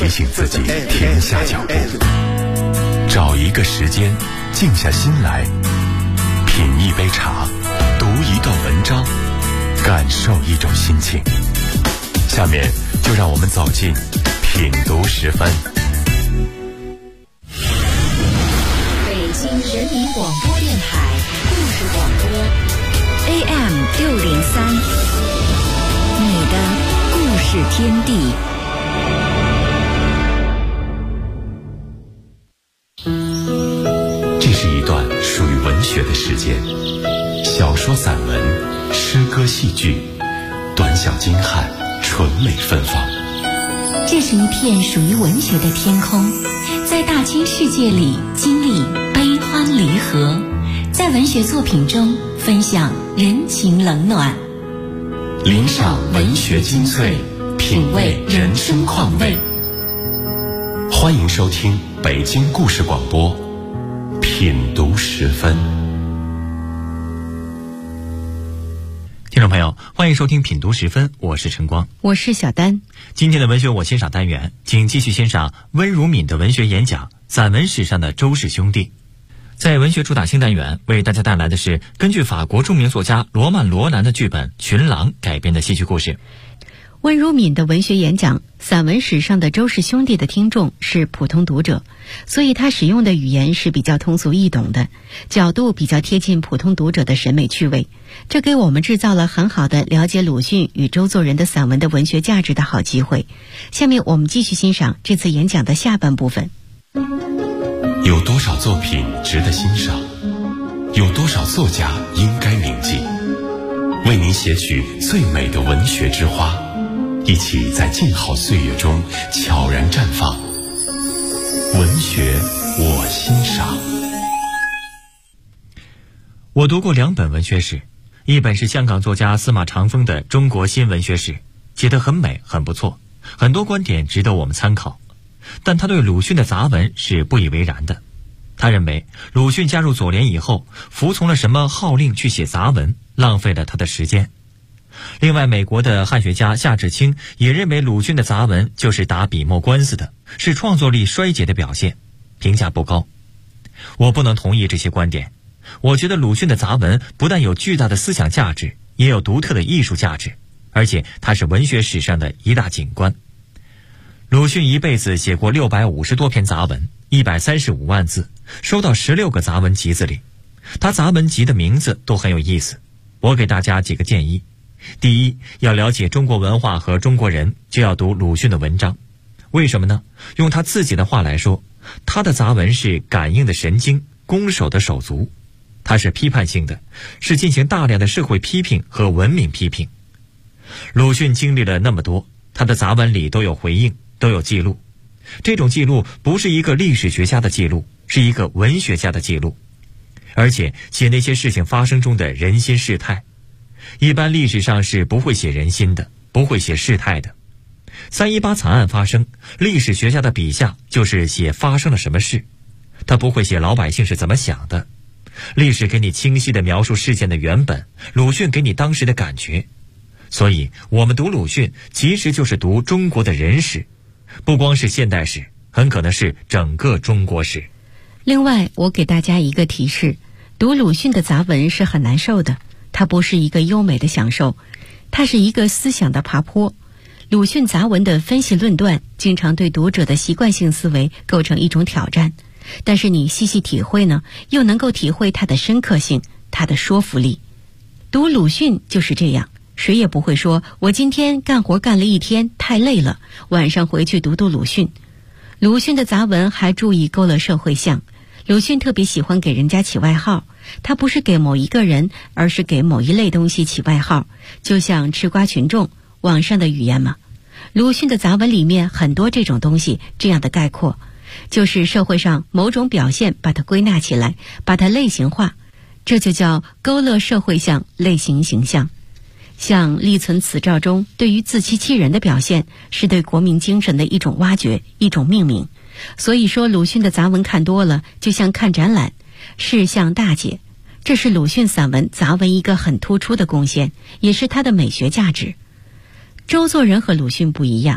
提醒自己停下脚步，找一个时间静下心来，品一杯茶，读一段文章，感受一种心情。下面就让我们走进品读10分。 北京人民广播电台故事广播 AM603， 你的故事天地。 这是一段属于文学的时间，小说、散文、诗歌、戏剧，短小精悍，纯美芬芳。 这是一片属于文学的天空，在大千世界里经历悲欢离合，在文学作品中分享人情冷暖， 聆赏文学精粹，品味人生况味。欢迎收听北京故事广播品读10分。 听众朋友，欢迎收听品读10分，我是陈光， 我是小丹。 今天的文学我欣赏单元，请继续欣赏温如敏的文学演讲《散文史上的周氏兄弟》。在文学主打新单元，为大家带来的是根据法国著名作家罗曼·罗兰的剧本《群狼》改编的戏剧故事。 温如敏的文学演讲《散文史上的周氏兄弟》的听众是普通读者，所以他使用的语言是比较通俗易懂的，角度比较贴近普通读者的审美趣味，这给我们制造了很好的了解鲁迅与周作人的散文的文学价值的好机会。下面我们继续欣赏这次演讲的下半部分。 有多少作品值得欣赏？有多少作家应该铭记？为您写取最美的文学之花，一起在静好岁月中悄然绽放。文学我欣赏。 我读过2本文学史，一本是香港作家司马长风的《中国新文学史》，写得很美，很不错，很多观点值得我们参考。但他对鲁迅的杂文是不以为然的。他认为鲁迅加入左联以后，服从了什么号令去写杂文，浪费了他的时间。另外，美国的汉学家夏志清也认为鲁迅的杂文就是打笔墨官司的，是创作力衰竭的表现，评价不高。我不能同意这些观点。我觉得鲁迅的杂文不但有巨大的思想价值，也有独特的艺术价值，而且它是文学史上的一大景观。鲁迅一辈子写过650多篇杂文，135万字，收到16个杂文集子里。他杂文集的名字都很有意思，我给大家几个建议。第一，要了解中国文化和中国人，就要读鲁迅的文章。为什么呢？用他自己的话来说，他的杂文是感应的神经，攻守的手足。他是批判性的，是进行大量的社会批评和文明批评。鲁迅经历了那么多，他的杂文里都有回应，都有记录。这种记录不是一个历史学家的记录，是一个文学家的记录，而且写那些事情发生中的人心世态。一般历史上是不会写人心的，不会写世态的。318惨案发生，历史学家的笔下就是写发生了什么事，他不会写老百姓是怎么想的。历史给你清晰地描述事件的原本，鲁迅给你当时的感觉。所以我们读鲁迅其实就是读中国的人史，不光是现代史，很可能是整个中国史。 另外，我给大家一个提示，读鲁迅的杂文是很难受的，它不是一个优美的享受，它是一个思想的爬坡。鲁迅杂文的分析论断经常对读者的习惯性思维构成一种挑战，但是你细细体会呢，又能够体会它的深刻性，它的说服力。读鲁迅就是这样，谁也不会说我今天干活干了一天太累了，晚上回去读读鲁迅。鲁迅的杂文还注意勾勒社会像，鲁迅特别喜欢给人家起外号，他不是给某一个人，而是给某一类东西起外号，就像吃瓜群众网上的语言嘛。鲁迅的杂文里面很多这种东西，这样的概括，就是社会上某种表现，把它归纳起来，把它类型化，这就叫勾勒社会像，类型形象。像立存此照中对于自欺欺人的表现，是对国民精神的一种挖掘，一种命名。所以说鲁迅的杂文看多了，就像看展览，事项大解。这是鲁迅散文杂文一个很突出的贡献，也是他的美学价值。周作人和鲁迅不一样，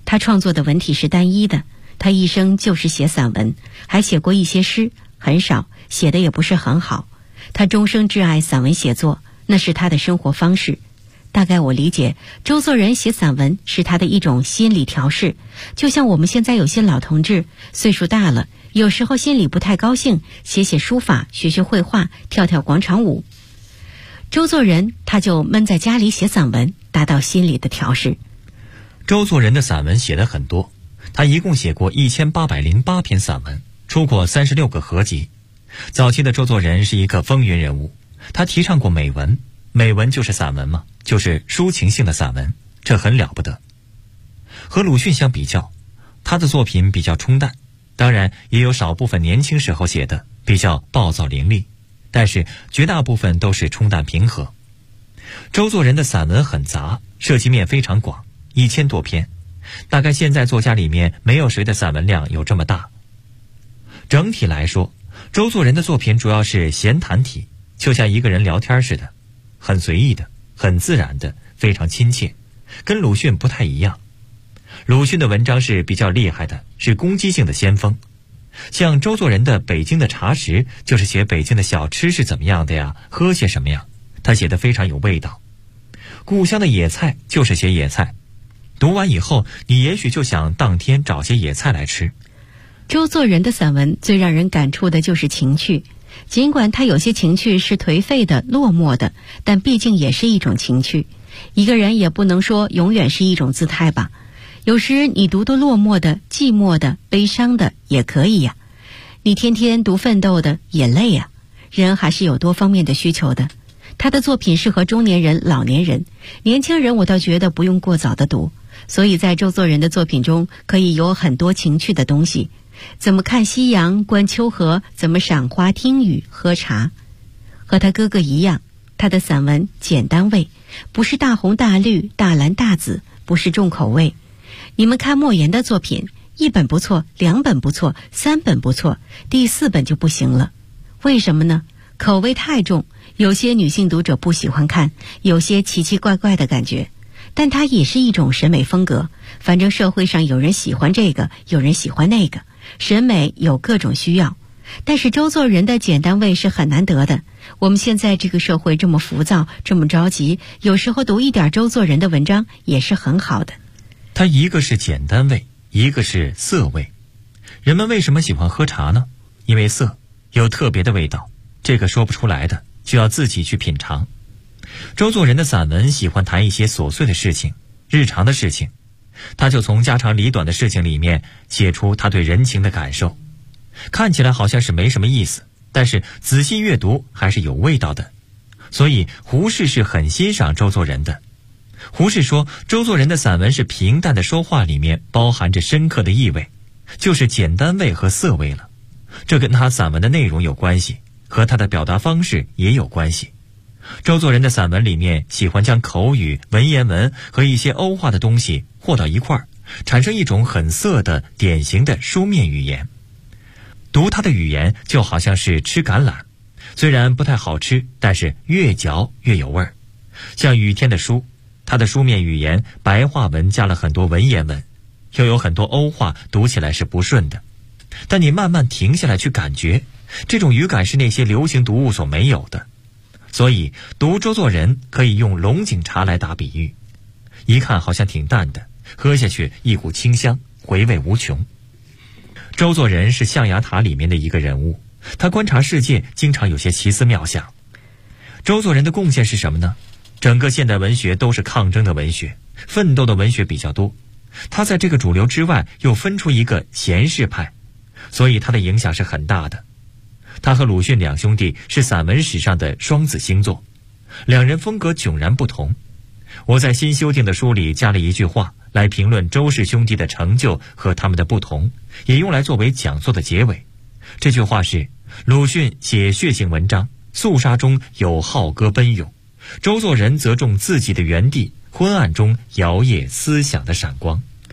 他创作的文体是单一的，他一生就是写散文，还写过一些诗，很少，写的也不是很好。他终生挚爱散文写作，那是他的生活方式。大概我理解，周作人写散文是他的一种心理调试，就像我们现在有些老同志岁数大了，有时候心里不太高兴，写写书法，学学绘画，跳跳广场舞。周作人他就闷在家里写散文，达到心理的调试。 周作人的散文写得很多，他一共写过1808篇散文，出过36个合集。早期的周作人是一个风云人物，他提倡过美文，美文就是散文嘛，就是抒情性的散文，这很了不得。和鲁迅相比较，他的作品比较冲淡，当然也有少部分年轻时候写的比较暴躁凌厉，但是绝大部分都是冲淡平和。周作人的散文很杂，涉及面非常广，1000多篇，大概现在作家里面没有谁的散文量有这么大。整体来说，周作人的作品主要是闲谈体，就像一个人聊天似的，很随意的，很自然的，非常亲切，跟鲁迅不太一样。鲁迅的文章是比较厉害的，是攻击性的先锋。像周作人的《北京的茶食》，就是写北京的小吃是怎么样的呀，喝些什么呀，他写得非常有味道。故乡的野菜就是写野菜，读完以后你也许就想当天找些野菜来吃。 周作人的散文最让人感触的就是情趣，尽管他有些情趣是颓废的、落寞的，但毕竟也是一种情趣。一个人也不能说永远是一种姿态吧，有时你读落寞的、寂寞的、悲伤的也可以呀。你天天读奋斗的也累呀。人还是有多方面的需求的。他的作品适合中年人、老年人，年轻人我倒觉得不用过早的读。所以在周作人的作品中可以有很多情趣的东西，怎么看夕阳、观秋荷，怎么赏花、听雨、喝茶。和他哥哥一样，他的散文简单味，不是大红大绿、大蓝大紫，不是重口味。你们看莫言的作品，1本不错，2本不错，3本不错，第4本就不行了。为什么呢？口味太重，有些女性读者不喜欢看，有些奇奇怪怪的感觉。但它也是一种审美风格，反正社会上有人喜欢这个，有人喜欢那个，审美有各种需要。但是周作人的简单味是很难得的。我们现在这个社会这么浮躁，这么着急，有时候读一点周作人的文章也是很好的。 它一个是简单味，一个是色味。人们为什么喜欢喝茶呢？因为色有特别的味道，这个说不出来的，就要自己去品尝。周作人的散文喜欢谈一些琐碎的事情，日常的事情，他就从家长里短的事情里面写出他对人情的感受。看起来好像是没什么意思，但是仔细阅读还是有味道的。所以胡适是很欣赏周作人的。胡适说，周作人的散文是平淡的说话里面包含着深刻的意味，就是简单味和色味了。这跟他散文的内容有关系，和他的表达方式也有关系。周作人的散文里面喜欢将口语、文言文和一些欧化的东西和到一块儿，产生一种很色的典型的书面语言。读他的语言就好像是吃橄榄，虽然不太好吃，但是越嚼越有味儿。像雨天的书，他的书面语言白话文加了很多文言文，又有很多欧化，读起来是不顺的。但你慢慢停下来去感觉，这种语感是那些流行读物所没有的。所以读周作人可以用龙井茶来打比喻，一看好像挺淡的，喝下去一股清香，回味无穷。周作人是象牙塔里面的一个人物，他观察世界经常有些奇思妙想。周作人的贡献是什么呢？整个现代文学都是抗争的文学，奋斗的文学比较多，他在这个主流之外又分出一个闲适派，所以他的影响是很大的。他和鲁迅两兄弟是散文史上的双子星座，两人风格迥然不同。我在新修订的书里加了一句话来评论周氏兄弟的成就和他们的不同，也用来作为讲座的结尾。这句话是：鲁迅写血性文章，肃杀中有好歌奔涌，周作人则重自己的原地，昏暗中摇曳思想的闪光。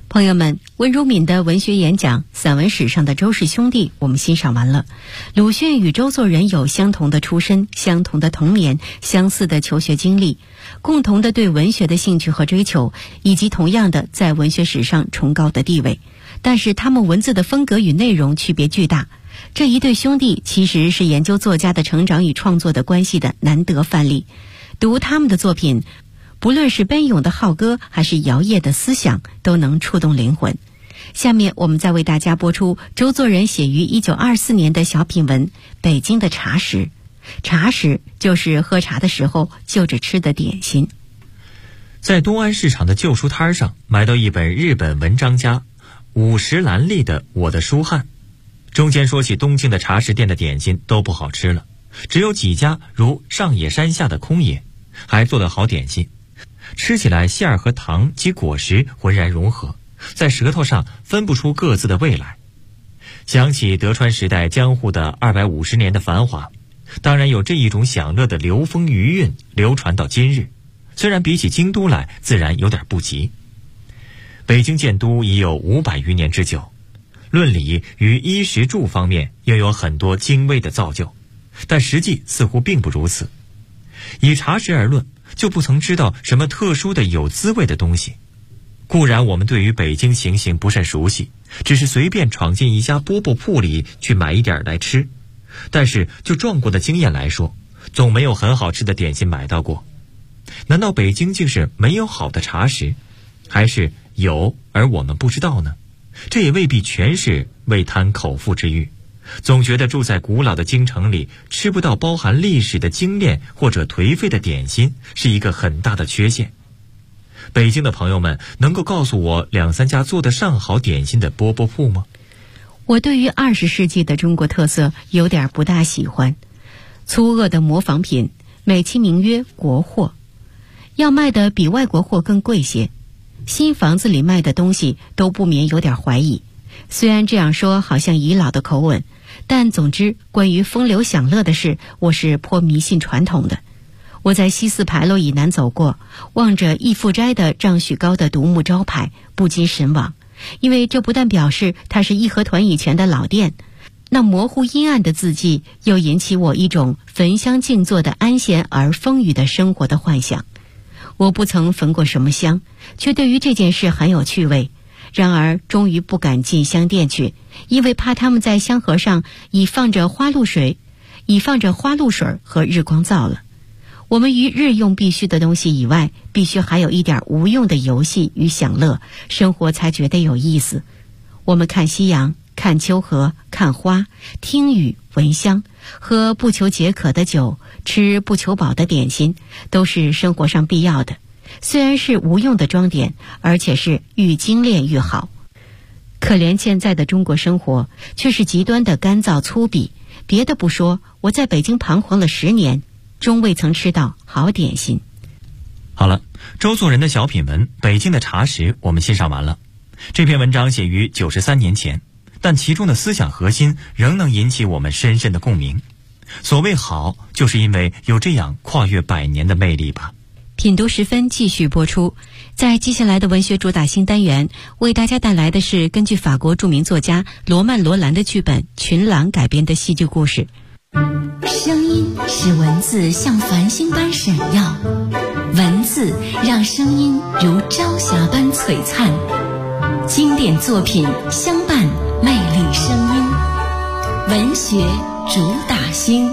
朋友们，温如敏的文学演讲《散文史上的周氏兄弟》我们欣赏完了。鲁迅与周作人有相同的出身、相同的童年、相似的求学经历，共同的对文学的兴趣和追求，以及同样的在文学史上崇高的地位。但是他们文字的风格与内容区别巨大。这一对兄弟其实是研究作家的成长与创作的关系的难得范例。读他们的作品，不论是奔涌的浩歌还是摇曳的思想，都能触动灵魂。下面我们再为大家播出周作人写于1924年的小品文《北京的茶食》。茶食就是喝茶的时候就着吃的点心。 在东安市场的旧书摊上买到一本日本文章家五十岚利的《我的书汉》，中间说起东京的茶食店的点心都不好吃了，只有几家如上野山下的空野还做得好点心，吃起来馅儿和糖及果实浑然融合，在舌头上分不出各自的味来。想起德川时代江户的250年的繁华，当然有这一种享乐的流风余韵流传到今日，虽然比起京都来自然有点不及。北京建都已有500余年之久，论理与衣食住方面又有很多精微的造就，但实际似乎并不如此。以茶食而论，就不曾知道什么特殊的有滋味的东西。固然我们对于北京情形不甚熟悉，只是随便闯进一家饽饽铺里去买一点来吃，但是就撞过的经验来说，总没有很好吃的点心买到过。难道北京竟是没有好的茶食，还是有而我们不知道呢？这也未必全是为贪口腹之欲。总觉得住在古老的京城里，吃不到包含历史的精炼或者颓废的点心，是一个很大的缺陷。北京的朋友们能够告诉我2、3家做得上好点心的饽饽铺吗？ 我对于20世纪的中国特色有点不大喜欢，粗恶的模仿品，美其名曰国货，要卖的比外国货更贵些。新房子里卖的东西都不免有点怀疑，虽然这样说好像遗老的口吻，但总之关于风流享乐的事，我是颇迷信传统的。我在西四牌楼以南走过，望着逸富斋的丈许高的独木招牌，不禁神往，因为这不但表示它是义和团以前的老店，那模糊阴暗的字迹又引起我一种焚香静坐的安闲而丰腴的生活的幻想。我不曾焚过什么香，却对于这件事很有趣味，然而终于不敢进香店去，因为怕他们在香盒上已放着花露水和日光皂了。我们于日用必须的东西以外，必须还有一点无用的游戏与享乐，生活才觉得有意思。我们看夕阳，看秋荷，看花，听雨，闻香，喝不求解渴的酒，吃不求饱的点心，都是生活上必要的。虽然是无用的装点，而且是愈精炼愈好。可怜现在的中国生活却是极端的干燥粗鄙，别的不说，我在北京彷徨了10年，终未曾吃到好点心。 好了，周作人的小品文《北京的茶食》我们欣赏完了。这篇文章写于93年前，但其中的思想核心仍能引起我们深深的共鸣。所谓好，就是因为有这样跨越100年的魅力吧。 品读时分继续播出，在接下来的文学主打新单元，为大家带来的是根据法国著名作家罗曼·罗兰的剧本《群狼》改编的戏剧故事。 声音使文字像繁星般闪耀，文字让声音如朝霞般璀璨。经典作品相伴，魅力声音，文学主打星。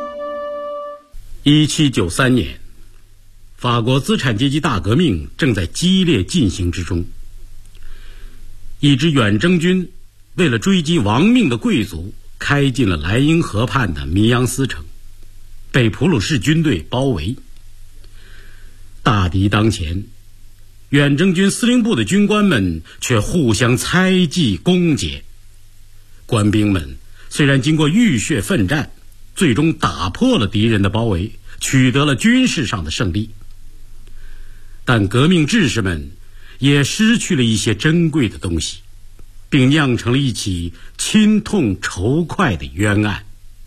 1793年，法国资产阶级大革命正在激烈进行之中。一支远征军为了追击亡命的贵族，开进了莱茵河畔的米扬斯城，被普鲁士军队包围。大敌当前，远征军司令部的军官们却互相猜忌攻讦。官兵们虽然经过浴血奋战，最终打破了敌人的包围，取得了军事上的胜利，但革命志士们也失去了一些珍贵的东西，并酿成了一起亲痛仇快的冤案。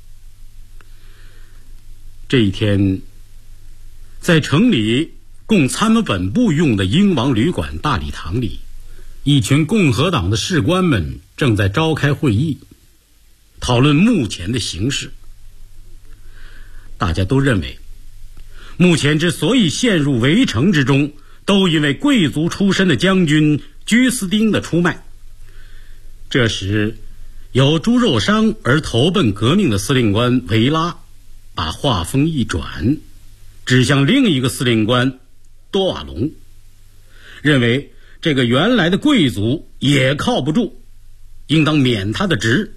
这一天，在城里供参谋本部用的英王旅馆大礼堂里， 一群共和党的士官们正在召开会议，讨论目前的形势。大家都认为，目前之所以陷入围城之中，都因为贵族出身的将军居斯丁的出卖。这时，有猪肉商而投奔革命的司令官维拉，把话锋一转，指向另一个司令官多瓦隆，认为这个原来的贵族也靠不住，应当免他的职。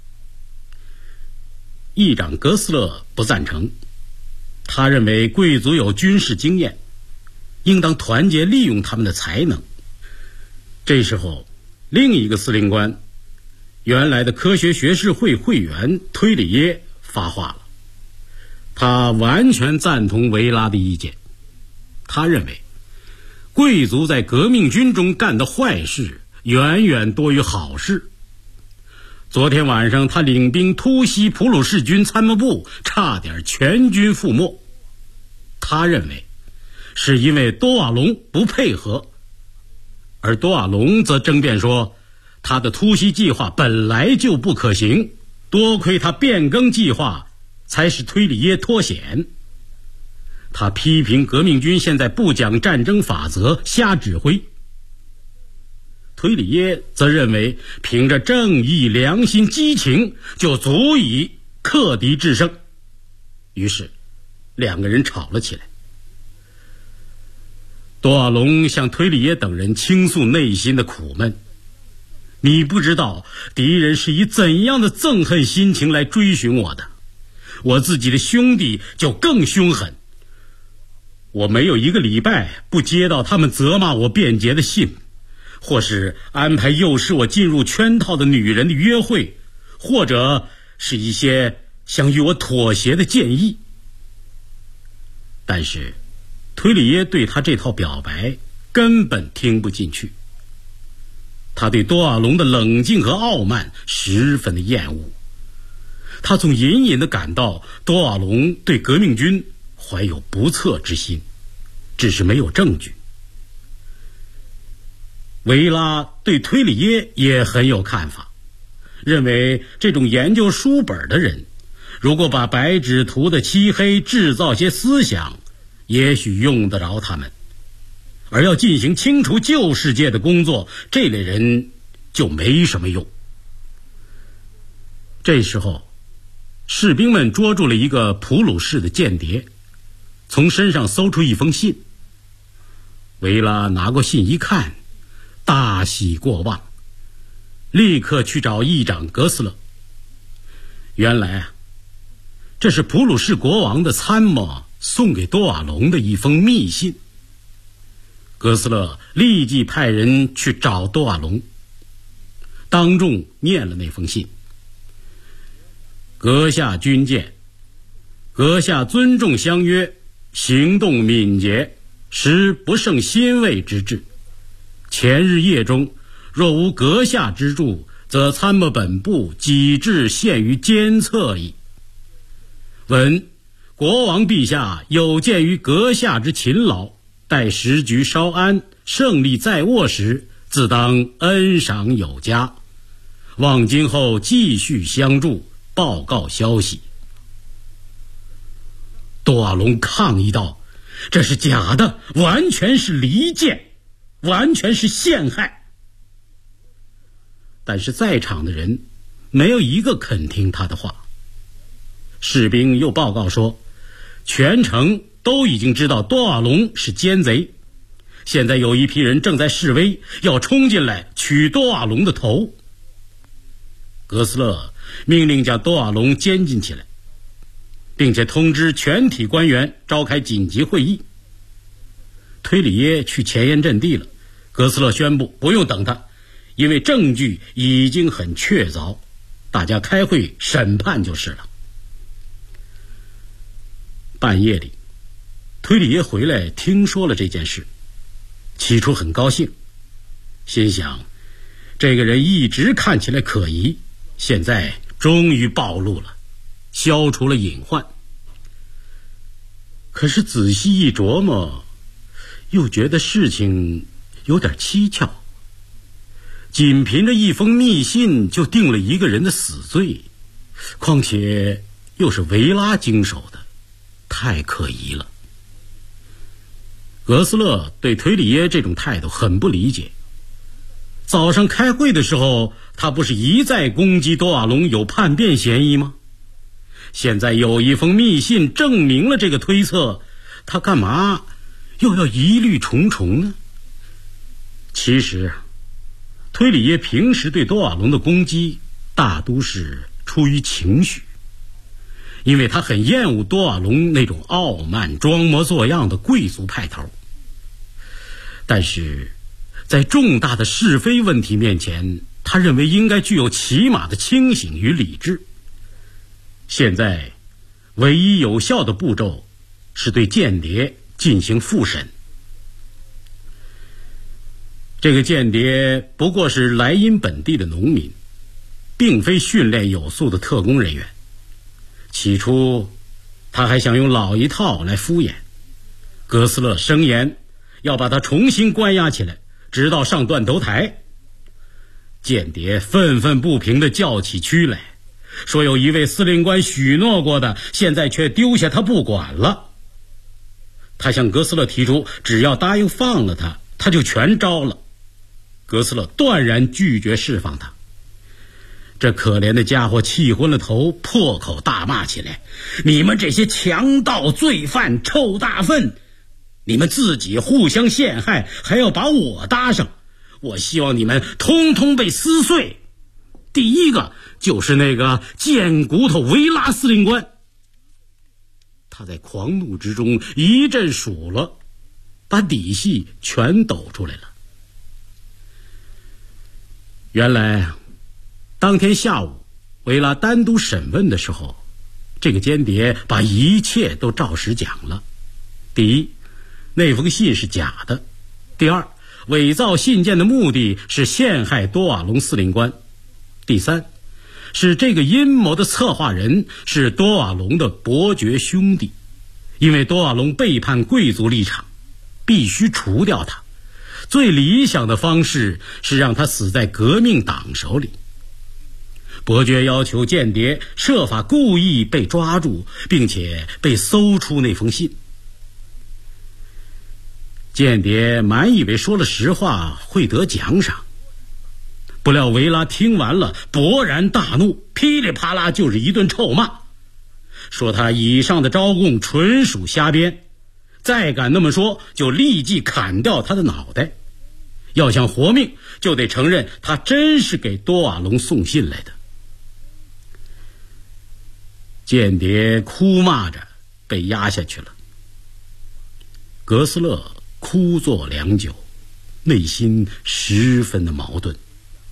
议长格斯勒不赞成，他认为贵族有军事经验，应当团结利用他们的才能。这时候，另一个司令官，原来的科学学士会会员推里耶发话了，他完全赞同维拉的意见。他认为贵族在革命军中干的坏事远远多于好事。昨天晚上他领兵突袭普鲁士军参谋部，差点全军覆没。他认为是因为多瓦隆不配合，而多瓦隆则争辩说他的突袭计划本来就不可行，多亏他变更计划才使推里耶脱险。他批评革命军现在不讲战争法则，瞎指挥。推里耶则认为凭着正义、良心、激情就足以克敌制胜。于是两个人吵了起来。多瓦隆向推里耶等人倾诉内心的苦闷，你不知道敌人是以怎样的憎恨心情来追寻我的，我自己的兄弟就更凶狠。我没有一个礼拜不接到他们责骂我变节的信，或是安排诱使我进入圈套的女人的约会，或者是一些想与我妥协的建议。但是推里耶对他这套表白根本听不进去，他对多瓦隆的冷静和傲慢十分的厌恶。他总隐隐地感到多瓦隆对革命军怀有不测之心，只是没有证据。维拉对推里耶也很有看法，认为这种研究书本的人，如果把白纸涂的漆黑，制造些思想，也许用得着他们，而要进行清除旧世界的工作，这类人就没什么用。这时候，士兵们捉住了一个普鲁士的间谍，从身上搜出一封信。维拉拿过信一看，大喜过望，立刻去找议长格斯勒。原来这是普鲁士国王的参谋送给多瓦隆的一封密信。格斯勒立即派人去找多瓦隆，当众念了那封信。阁下军舰，阁下尊重相约，行动敏捷，实不胜欣慰之至。前日夜中，若无阁下之助，则参谋本部己志陷于监测矣。闻国王陛下有鉴于阁下之勤劳，待时局稍安，胜利在握时，自当恩赏有加。望今后继续相助，报告消息。多瓦隆抗议道：这是假的，完全是离间，完全是陷害。但是在场的人没有一个肯听他的话。士兵又报告说，全城都已经知道多瓦隆是奸贼，现在有一批人正在示威，要冲进来取多瓦隆的头。格斯勒命令将多瓦隆监禁起来，并且通知全体官员召开紧急会议。推里耶去前沿阵地了，格斯勒宣布不用等他，因为证据已经很确凿，大家开会审判就是了。半夜里，推里耶回来听说了这件事，起初很高兴，心想这个人一直看起来可疑，现在终于暴露了，消除了隐患。可是仔细一琢磨，又觉得事情有点蹊跷。 仅凭着一封密信就定了一个人的死罪，况且又是维拉经手的，太可疑了。格斯勒对推里耶这种态度很不理解。早上开会的时候，他不是一再攻击多瓦隆有叛变嫌疑吗？现在有一封密信证明了这个推测，他干嘛又要疑虑重重呢？其实推里耶平时对多瓦隆的攻击大都是出于情绪，因为他很厌恶多瓦隆那种傲慢装模作样的贵族派头。但是在重大的是非问题面前，他认为应该具有起码的清醒与理智。现在唯一有效的步骤是对间谍进行复审。这个间谍不过是莱茵本地的农民，并非训练有素的特工人员。起初他还想用老一套来敷衍，格斯勒声言要把他重新关押起来，直到上断头台。间谍愤愤不平地叫起屈来，说有一位司令官许诺过的，现在却丢下他不管了。他向格斯勒提出，只要答应放了他，他就全招了。格斯勒断然拒绝释放他。这可怜的家伙气昏了头，破口大骂起来：你们这些强盗罪犯臭大粪，你们自己互相陷害，还要把我搭上，我希望你们通通被撕碎。第一个就是那个贱骨头维拉司令官。他在狂怒之中一阵数了，把底细全抖出来了。原来当天下午维拉单独审问的时候，这个间谍把一切都照实讲了。第一，那封信是假的；第二，伪造信件的目的是陷害多瓦隆司令官；第三，是这个阴谋的策划人是多瓦隆的伯爵兄弟，因为多瓦隆背叛贵族立场，必须除掉他。最理想的方式是让他死在革命党手里。伯爵要求间谍设法故意被抓住，并且被搜出那封信。间谍满以为说了实话会得奖赏，不料维拉听完了勃然大怒，噼里啪啦就是一顿臭骂，说他以上的招供纯属瞎编，再敢那么说就立即砍掉他的脑袋，要想活命就得承认他真是给多瓦隆送信来的。间谍哭骂着被压下去了。格斯勒哭坐良久，内心十分的矛盾。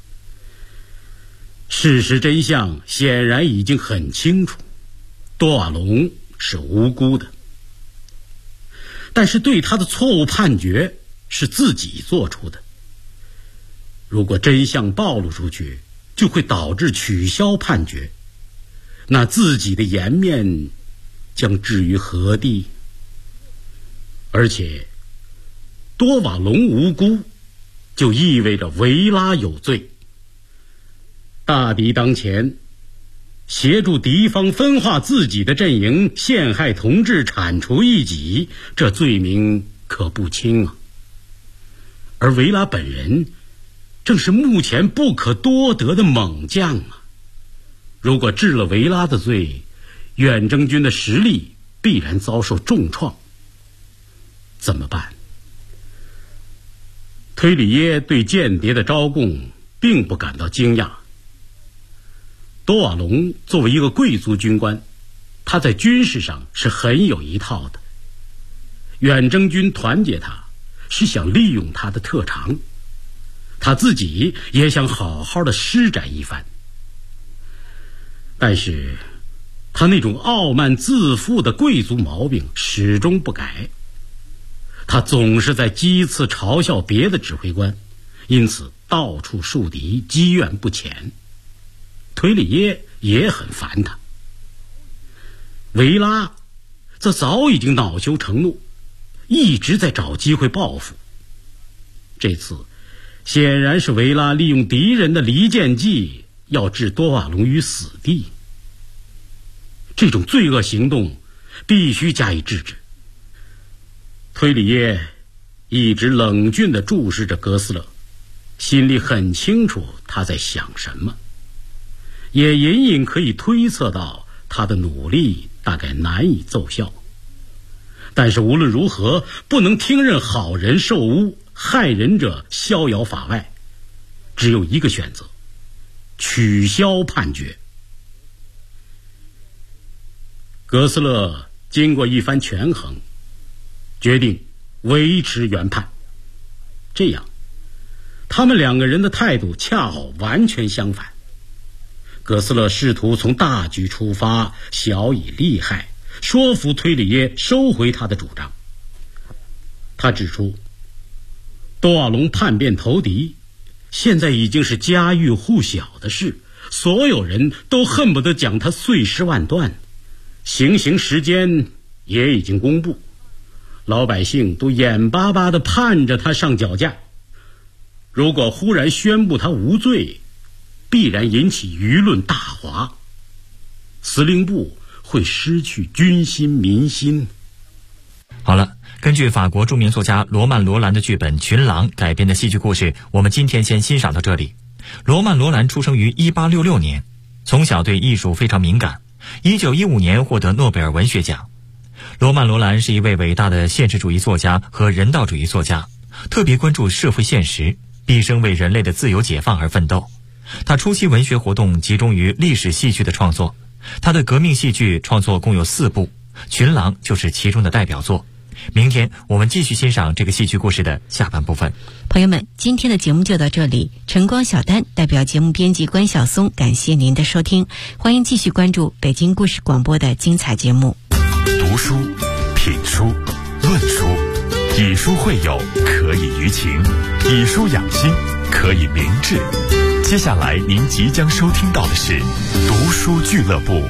事实真相显然已经很清楚，多瓦隆是无辜的，但是对他的错误判决是自己做出的。如果真相暴露出去，就会导致取消判决，那自己的颜面将置于何地？而且多瓦隆无辜，就意味着维拉有罪。大敌当前，协助敌方分化自己的阵营，陷害同志，铲除异己，这罪名可不轻啊。而维拉本人正是目前不可多得的猛将啊！如果治了维拉的罪，远征军的实力必然遭受重创。怎么办？推里耶对间谍的招供并不感到惊讶。多瓦隆作为一个贵族军官，他在军事上是很有一套的。远征军团结他，是想利用他的特长，他自己也想好好的施展一番。但是他那种傲慢自负的贵族毛病始终不改，他总是在讥刺嘲笑别的指挥官，因此到处树敌，积怨不浅。推里耶也很烦他。维拉则早已经恼羞成怒，一直在找机会报复。这次显然是维拉利用敌人的离间计，要置多瓦隆于死地。这种罪恶行动必须加以制止。推里耶一直冷峻地注视着格斯勒，心里很清楚他在想什么，也隐隐可以推测到他的努力大概难以奏效。但是无论如何，不能听任好人受污，害人者逍遥法外。只有一个选择，取消判决。格斯勒经过一番权衡，决定维持原判。这样，他们两个人的态度恰好完全相反。格斯勒试图从大局出发，小以利害，说服推里耶收回他的主张。他指出，多瓦隆叛变投敌，现在已经是家喻户晓的事，所有人都恨不得将他碎尸万段。行刑时间也已经公布，老百姓都眼巴巴地盼着他上绞架。如果忽然宣布他无罪，必然引起舆论大哗，司令部会失去军心民心。 好了，根据法国著名作家罗曼·罗兰的剧本《群狼》改编的戏剧故事，我们今天先欣赏到这里。罗曼·罗兰出生于1866年，从小对艺术非常敏感，1915年获得诺贝尔文学奖。罗曼·罗兰是一位伟大的现实主义作家和人道主义作家，特别关注社会现实，毕生为人类的自由解放而奋斗。他初期文学活动集中于历史戏剧的创作，他的革命戏剧创作共有4部，《群狼》就是其中的代表作。明天我们继续欣赏这个戏剧故事的下半部分。 朋友们，今天的节目就到这里。晨光小丹代表节目编辑关晓松，感谢您的收听。欢迎继续关注北京故事广播的精彩节目。 读书、品书、论书，以书会友，可以娱情；以书养心，可以明志。接下来您即将收听到的是读书俱乐部。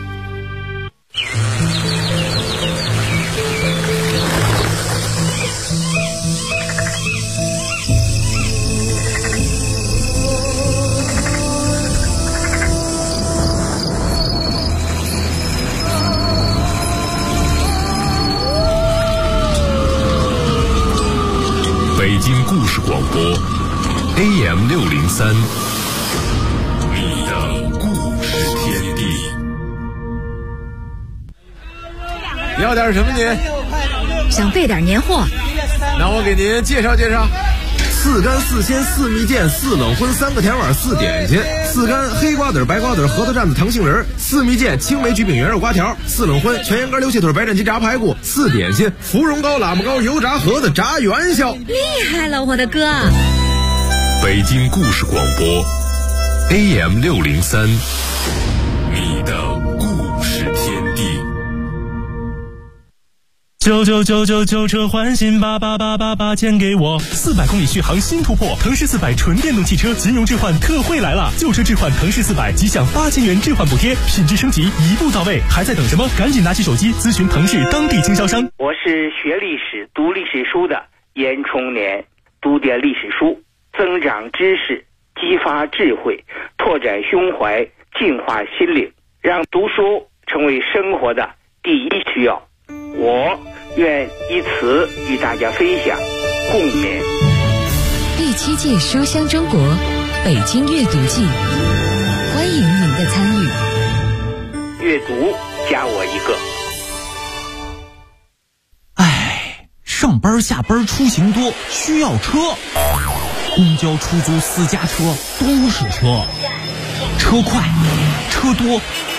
北京故事广播 AM603， 你的故事天地。 要点什么您？ 想备点年货。 那我给您介绍介绍：4干4鲜4蜜饯4冷荤3个甜碗4点心，4干黑瓜子白瓜子核桃蘸子糖杏仁，4蜜饯青梅焗饼圆肉瓜条，4冷荤全羊肝溜蟹腿白斩鸡炸排骨，4点心芙蓉糕喇嘛糕油炸盒子炸元宵。 厉害了，我的哥！ 北京故事广播 AM603， 你的故事天地。 99999车换新88888钱给我，400公里续航新突破，腾势400纯电动汽车金融置换特惠来了，旧车置换腾势400即享8000元置换补贴，品质升级一步到位，还在等什么？赶紧拿起手机咨询腾势当地经销商。 我是学历史读历史书的严冲年，读点历史书，增长知识，激发智慧，拓展胸怀，净化心灵，让读书成为生活的第一需要。我愿以此与大家分享共勉。 第7届书香中国北京阅读季，欢迎您的参与。 阅读加我一个。 上班下班出行多，需要车，公交出租私家车都是车，车快车多